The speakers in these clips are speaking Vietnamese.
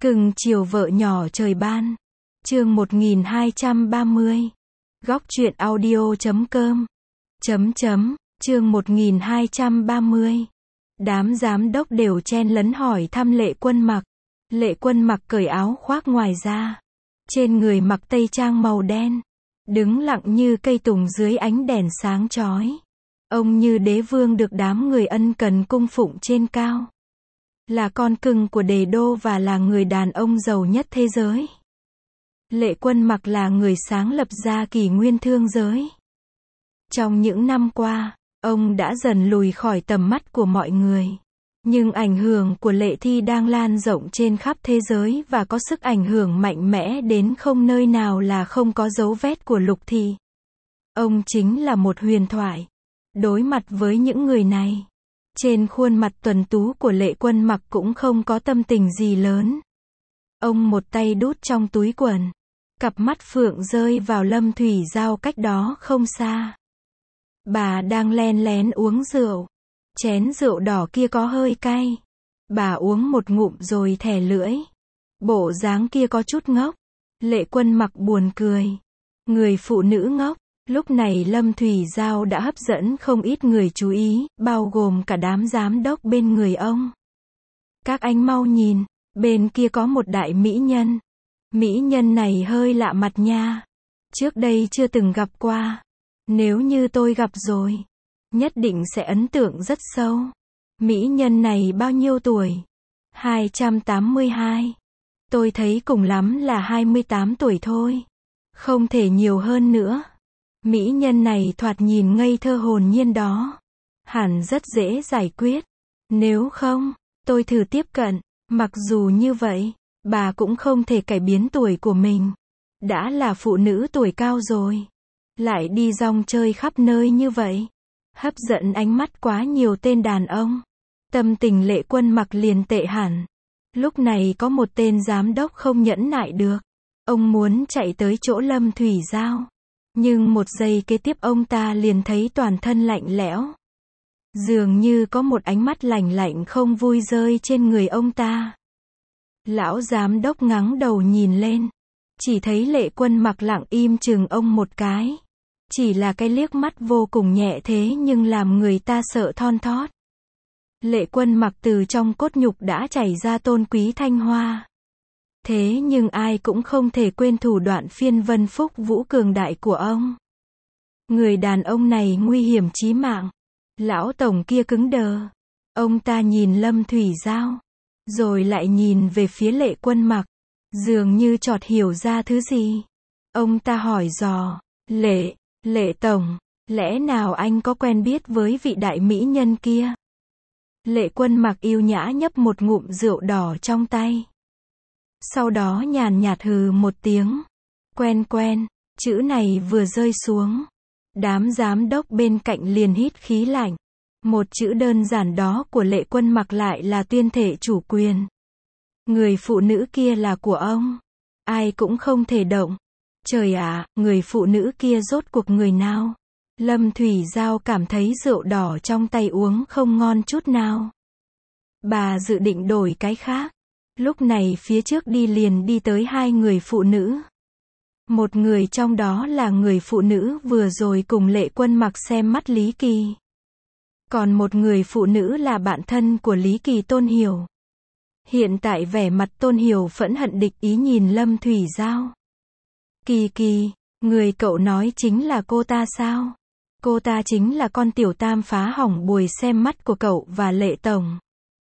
Cưng chiều vợ nhỏ trời ban. Chương 1230. Góc truyện audio.com. Chương 1230. Đám giám đốc đều chen lấn hỏi thăm Lệ Quân Mặc. Lệ Quân Mặc cởi áo khoác ngoài ra. Trên người mặc tây trang màu đen. Đứng lặng như cây tùng dưới ánh đèn sáng chói. Ông như đế vương được đám người ân cần cung phụng trên cao. Là con cưng của Đề Đô và là người đàn ông giàu nhất thế giới. Lệ Quân Mặc là người sáng lập ra kỷ nguyên thương giới. Trong những năm qua, ông đã dần lùi khỏi tầm mắt của mọi người. Nhưng ảnh hưởng của Lệ Thi đang lan rộng trên khắp thế giới và có sức ảnh hưởng mạnh mẽ đến không nơi nào là không có dấu vết của Lục Thị. Ông chính là một huyền thoại. Đối mặt với những người này, trên khuôn mặt tuấn tú của Lệ Quân Mặc cũng không có tâm tình gì lớn. Ông một tay đút trong túi quần, cặp mắt phượng rơi vào Lâm Thủy Giao cách đó không xa. Bà đang len lén uống rượu. Chén rượu đỏ kia có hơi cay. Bà uống một ngụm rồi thè lưỡi. Bộ dáng kia có chút ngốc. Lệ Quân Mặc buồn cười. Người phụ nữ ngốc. Lúc này Lâm Thủy Giao đã hấp dẫn không ít người chú ý, bao gồm cả đám giám đốc bên người ông. Các anh mau nhìn, bên kia có một đại mỹ nhân. Mỹ nhân này hơi lạ mặt nha. Trước đây chưa từng gặp qua. Nếu như tôi gặp rồi, nhất định sẽ ấn tượng rất sâu. Mỹ nhân này bao nhiêu tuổi? 282. Tôi thấy cùng lắm là 28 tuổi thôi. Không thể nhiều hơn nữa. Mỹ nhân này thoạt nhìn ngây thơ hồn nhiên đó. Hẳn rất dễ giải quyết. Nếu không, tôi thử tiếp cận. Mặc dù như vậy, bà cũng không thể cải biến tuổi của mình. Đã là phụ nữ tuổi cao rồi. Lại đi rong chơi khắp nơi như vậy. Hấp dẫn ánh mắt quá nhiều tên đàn ông. Tâm tình Lệ Quân Mặc liền tệ hẳn. Lúc này có một tên giám đốc không nhẫn nại được. Ông muốn chạy tới chỗ Lâm Thủy Giao. Nhưng một giây kế tiếp ông ta liền thấy toàn thân lạnh lẽo. Dường như có một ánh mắt lạnh lạnh không vui rơi trên người ông ta. Lão giám đốc ngẩng đầu nhìn lên. Chỉ thấy Lệ Quân Mặc lặng im chừng ông một cái. Chỉ là cái liếc mắt vô cùng nhẹ thế nhưng làm người ta sợ thon thót. Lệ Quân Mặc từ trong cốt nhục đã chảy ra tôn quý thanh hoa. Thế nhưng ai cũng không thể quên thủ đoạn phiên vân phúc vũ cường đại của ông. Người đàn ông này nguy hiểm chí mạng. Lão tổng kia cứng đờ. Ông ta nhìn Lâm Thủy Giao. Rồi lại nhìn về phía Lệ Quân Mặc. Dường như chợt hiểu ra thứ gì. Ông ta hỏi dò. Lệ tổng, lẽ nào anh có quen biết với vị đại mỹ nhân kia? Lệ Quân Mặc yêu nhã nhấp một ngụm rượu đỏ trong tay. Sau đó nhàn nhạt hừ một tiếng. Quen, chữ này vừa rơi xuống. Đám giám đốc bên cạnh liền hít khí lạnh. Một chữ đơn giản đó của Lệ Quân Mặc lại là tuyên thệ chủ quyền. Người phụ nữ kia là của ông. Ai cũng không thể động. Trời ạ, người phụ nữ kia rốt cuộc người nào? Lâm Thủy Giao cảm thấy rượu đỏ trong tay uống không ngon chút nào. Bà dự định đổi cái khác. Lúc này phía trước liền đi tới hai người phụ nữ. Một người trong đó là người phụ nữ vừa rồi cùng Lệ Quân Mặc xem mắt Lý Kỳ. Còn một người phụ nữ là bạn thân của Lý Kỳ, Tôn Hiểu. Hiện tại vẻ mặt Tôn Hiểu phẫn hận địch ý nhìn Lâm Thủy Giao. Kỳ, người cậu nói chính là cô ta sao? Cô ta chính là con tiểu tam phá hỏng buổi xem mắt của cậu và Lệ tổng.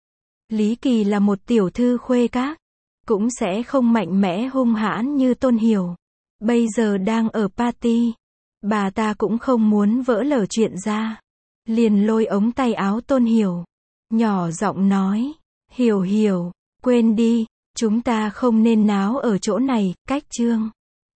Lý Kỳ là một tiểu thư khuê các, cũng sẽ không mạnh mẽ hung hãn như Tôn Hiểu. Bây giờ đang ở party, bà ta cũng không muốn vỡ lở chuyện ra. Liền lôi ống tay áo Tôn Hiểu, nhỏ giọng nói, Hiểu, quên đi, chúng ta không nên náo ở chỗ này, cách chương.